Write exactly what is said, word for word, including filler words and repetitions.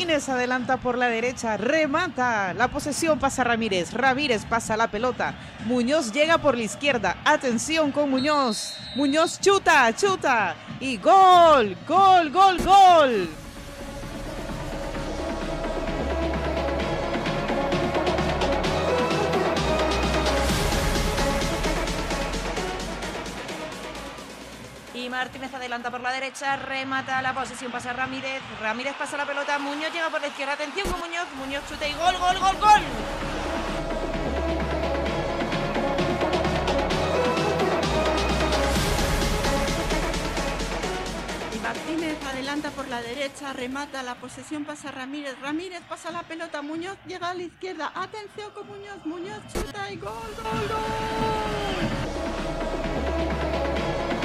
Martínez adelanta por la derecha, remata, la posesión pasa a Ramírez, Ramírez pasa la pelota, Muñoz llega por la izquierda, atención con Muñoz, Muñoz chuta, chuta, y gol, gol, gol, gol. Y Martínez adelanta por la derecha, remata, la posesión pasa a Ramírez, Ramírez pasa la pelota, Muñoz llega por la izquierda, atención con Muñoz, Muñoz chuta y gol, gol, gol, gol. Y Martínez adelanta por la derecha, remata, la posesión pasa a Ramírez, Ramírez pasa la pelota, Muñoz llega a la izquierda, atención con Muñoz, Muñoz chuta y gol, gol, gol.